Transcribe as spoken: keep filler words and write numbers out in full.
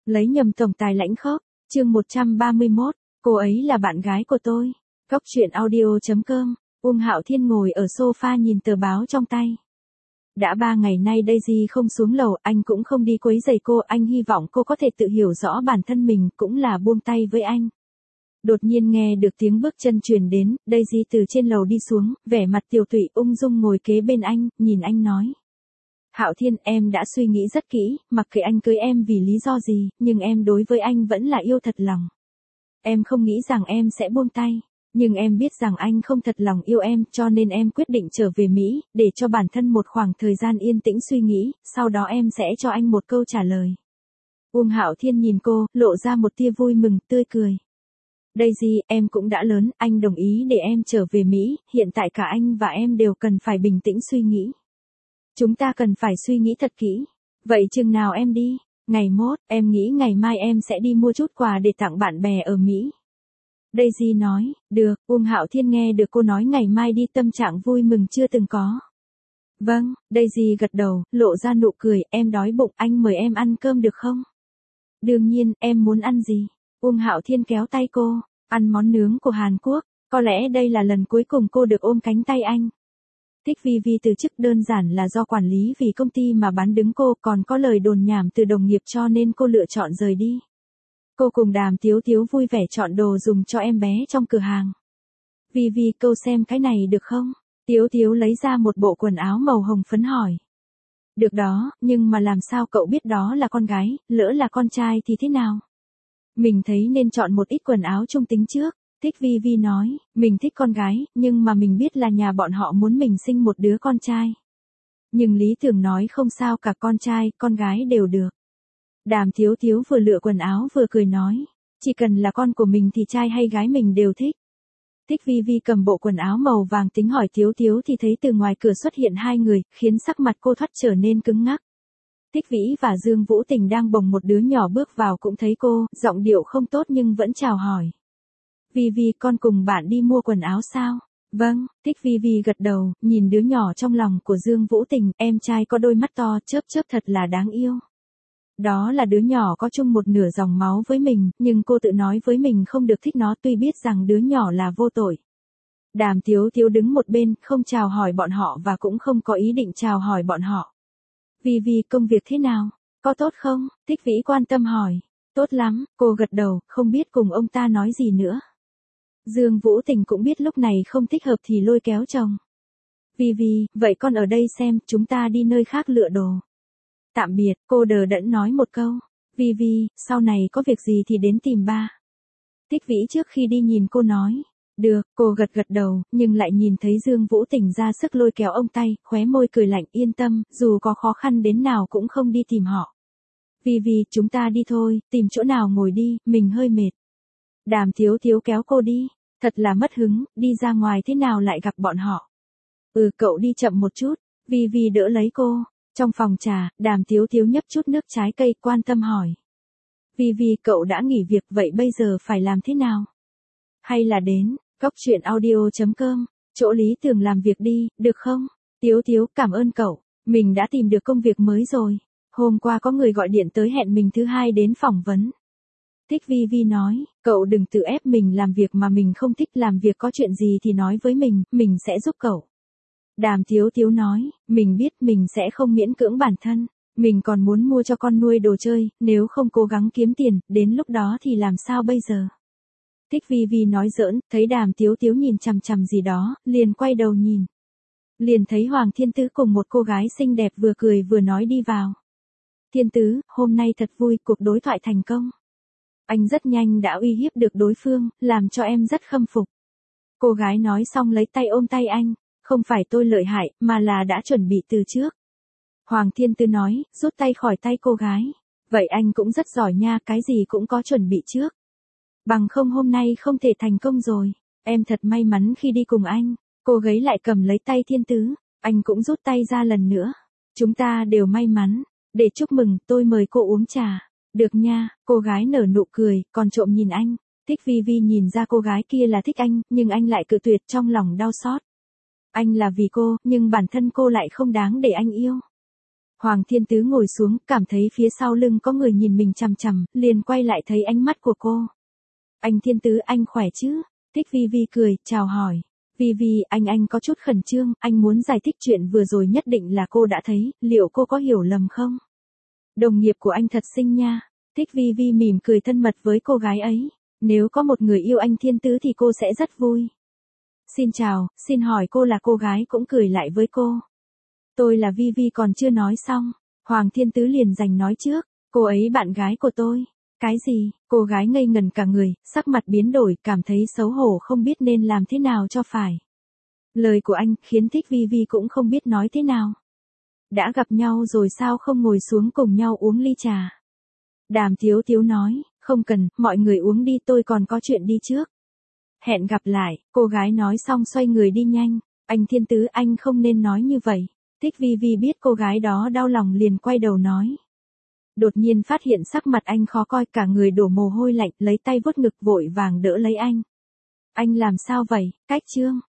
Lấy nhầm tổng tài lãnh khốc, chương một trăm ba mươi mốt, cô ấy là bạn gái của tôi. Góc truyện audio chấm com, Uông Hạo Thiên ngồi ở sofa nhìn tờ báo trong tay. Đã ba ngày nay Daisy không xuống lầu, anh cũng không đi quấy rầy cô, anh hy vọng cô có thể tự hiểu rõ bản thân mình, cũng là buông tay với anh. Đột nhiên nghe được tiếng bước chân truyền đến, Daisy từ trên lầu đi xuống, vẻ mặt tiều tụy ung dung ngồi kế bên anh, nhìn anh nói. Hạo Thiên, em đã suy nghĩ rất kỹ, mặc kệ anh cưới em vì lý do gì, nhưng em đối với anh vẫn là yêu thật lòng. Em không nghĩ rằng em sẽ buông tay, nhưng em biết rằng anh không thật lòng yêu em, cho nên em quyết định trở về Mỹ, để cho bản thân một khoảng thời gian yên tĩnh suy nghĩ, sau đó em sẽ cho anh một câu trả lời. Uông Hạo Thiên nhìn cô, lộ ra một tia vui mừng, tươi cười. Daisy, em cũng đã lớn, anh đồng ý để em trở về Mỹ, hiện tại cả anh và em đều cần phải bình tĩnh suy nghĩ. Chúng ta cần phải suy nghĩ thật kỹ. Vậy chừng nào em đi? Ngày mốt, em nghĩ ngày mai em sẽ đi mua chút quà để tặng bạn bè ở Mỹ. Daisy nói, được, Uông Hạo Thiên nghe được cô nói ngày mai đi tâm trạng vui mừng chưa từng có. Vâng, Daisy gật đầu, lộ ra nụ cười, em đói bụng, anh mời em ăn cơm được không? Đương nhiên, em muốn ăn gì? Uông Hạo Thiên kéo tay cô, ăn món nướng của Hàn Quốc, có lẽ đây là lần cuối cùng cô được ôm cánh tay anh. Thích Vi Vi từ chức đơn giản là do quản lý vì công ty mà bán đứng cô, còn có lời đồn nhảm từ đồng nghiệp cho nên cô lựa chọn rời đi. Cô cùng Đàm Tiếu Tiếu vui vẻ chọn đồ dùng cho em bé trong cửa hàng. Vi Vi, câu xem cái này được không? Tiếu Tiếu lấy ra một bộ quần áo màu hồng phấn hỏi. Được đó, nhưng mà làm sao cậu biết đó là con gái, lỡ là con trai thì thế nào? Mình thấy nên chọn một ít quần áo trung tính trước. Thích Vi Vi nói, mình thích con gái, nhưng mà mình biết là nhà bọn họ muốn mình sinh một đứa con trai. Nhưng lý tưởng nói không sao cả, con trai, con gái đều được. Đàm Tiếu Tiếu vừa lựa quần áo vừa cười nói, chỉ cần là con của mình thì trai hay gái mình đều thích. Thích Vi Vi cầm bộ quần áo màu vàng tính hỏi Tiếu Tiếu thì thấy từ ngoài cửa xuất hiện hai người, khiến sắc mặt cô thoát trở nên cứng ngắc. Thích Vĩ và Dương Vũ Tình đang bồng một đứa nhỏ bước vào cũng thấy cô, giọng điệu không tốt nhưng vẫn chào hỏi. Vi Vi, con cùng bạn đi mua quần áo sao? Vâng, Thích Vi Vi gật đầu, nhìn đứa nhỏ trong lòng của Dương Vũ Tình, em trai có đôi mắt to chớp chớp thật là đáng yêu. Đó là đứa nhỏ có chung một nửa dòng máu với mình, nhưng cô tự nói với mình không được thích nó tuy biết rằng đứa nhỏ là vô tội. Đàm Tiếu Tiếu đứng một bên, không chào hỏi bọn họ và cũng không có ý định chào hỏi bọn họ. Vi Vi, công việc thế nào? Có tốt không? Thích Vĩ quan tâm hỏi. Tốt lắm, cô gật đầu, không biết cùng ông ta nói gì nữa. Dương Vũ Tình cũng biết lúc này không thích hợp thì lôi kéo chồng. Vi Vi, vậy con ở đây xem, chúng ta đi nơi khác lựa đồ. Tạm biệt, cô đờ đẫn nói một câu. Vi Vi, sau này có việc gì thì đến tìm ba. Thích Vĩ trước khi đi nhìn cô nói. Được, cô gật gật đầu, nhưng lại nhìn thấy Dương Vũ Tình ra sức lôi kéo ông tay, khóe môi cười lạnh, yên tâm, dù có khó khăn đến nào cũng không đi tìm họ. Vi Vi, chúng ta đi thôi, tìm chỗ nào ngồi đi, mình hơi mệt. Đàm Tiếu Tiếu kéo cô đi, thật là mất hứng, đi ra ngoài thế nào lại gặp bọn họ. Ừ, cậu đi chậm một chút. Vi Vi đỡ lấy cô. Trong phòng trà, Đàm Tiếu Tiếu nhấp chút nước trái cây, quan tâm hỏi. Vi Vi, cậu đã nghỉ việc, vậy bây giờ phải làm thế nào? Hay là đến góc truyện audio chấm com, chỗ Lý Tường làm việc đi, được không? Tiếu Tiếu, cảm ơn cậu, mình đã tìm được công việc mới rồi. Hôm qua có người gọi điện tới hẹn mình thứ hai đến phỏng vấn. Thích Vi Vi nói, cậu đừng tự ép mình làm việc mà mình không thích, làm việc có chuyện gì thì nói với mình, mình sẽ giúp cậu. Đàm Tiếu Tiếu nói, mình biết mình sẽ không miễn cưỡng bản thân, mình còn muốn mua cho con nuôi đồ chơi, nếu không cố gắng kiếm tiền, đến lúc đó thì làm sao bây giờ? Thích Vi Vi nói giỡn, thấy Đàm Tiếu Tiếu nhìn chằm chằm gì đó, liền quay đầu nhìn. Liền thấy Hoàng Thiên Tứ cùng một cô gái xinh đẹp vừa cười vừa nói đi vào. Thiên Tứ, hôm nay thật vui, cuộc đối thoại thành công. Anh rất nhanh đã uy hiếp được đối phương, làm cho em rất khâm phục. Cô gái nói xong lấy tay ôm tay anh, không phải tôi lợi hại, mà là đã chuẩn bị từ trước. Hoàng Thiên Tứ nói, rút tay khỏi tay cô gái. Vậy anh cũng rất giỏi nha, cái gì cũng có chuẩn bị trước. Bằng không hôm nay không thể thành công rồi. Em thật may mắn khi đi cùng anh. Cô gái lại cầm lấy tay Thiên Tứ. Anh cũng rút tay ra lần nữa. Chúng ta đều may mắn. Để chúc mừng, tôi mời cô uống trà. Được nha, cô gái nở nụ cười, còn trộm nhìn anh. Thích Vi Vi nhìn ra cô gái kia là thích anh, nhưng anh lại cự tuyệt, trong lòng đau xót. Anh là vì cô, nhưng bản thân cô lại không đáng để anh yêu. Hoàng Thiên Tứ ngồi xuống, cảm thấy phía sau lưng có người nhìn mình chằm chằm, liền quay lại thấy ánh mắt của cô. Anh Thiên Tứ, anh khỏe chứ? Thích Vi Vi cười, chào hỏi. Vi Vi, anh anh có chút khẩn trương, anh muốn giải thích chuyện vừa rồi nhất định là cô đã thấy, liệu cô có hiểu lầm không? Đồng nghiệp của anh thật xinh nha. Thích Vi Vi mỉm cười thân mật với cô gái ấy. Nếu có một người yêu anh Thiên Tứ thì cô sẽ rất vui. Xin chào, xin hỏi cô là cô gái cũng cười lại với cô. Tôi là Vi Vi còn chưa nói xong. Hoàng Thiên Tứ liền giành nói trước. Cô ấy bạn gái của tôi. Cái gì? Cô gái ngây ngần cả người, sắc mặt biến đổi, cảm thấy xấu hổ không biết nên làm thế nào cho phải. Lời của anh khiến Thích Vi Vi cũng không biết nói thế nào. Đã gặp nhau rồi sao không ngồi xuống cùng nhau uống ly trà? Đàm Tiếu Tiếu nói, không cần, mọi người uống đi, tôi còn có chuyện đi trước. Hẹn gặp lại, cô gái nói xong xoay người đi nhanh. Anh Thiên Tứ, anh không nên nói như vậy. Thích Vi Vi biết cô gái đó đau lòng liền quay đầu nói. Đột nhiên phát hiện sắc mặt anh khó coi, cả người đổ mồ hôi lạnh, lấy tay vuốt ngực vội vàng đỡ lấy anh. Anh làm sao vậy, Cách Trương?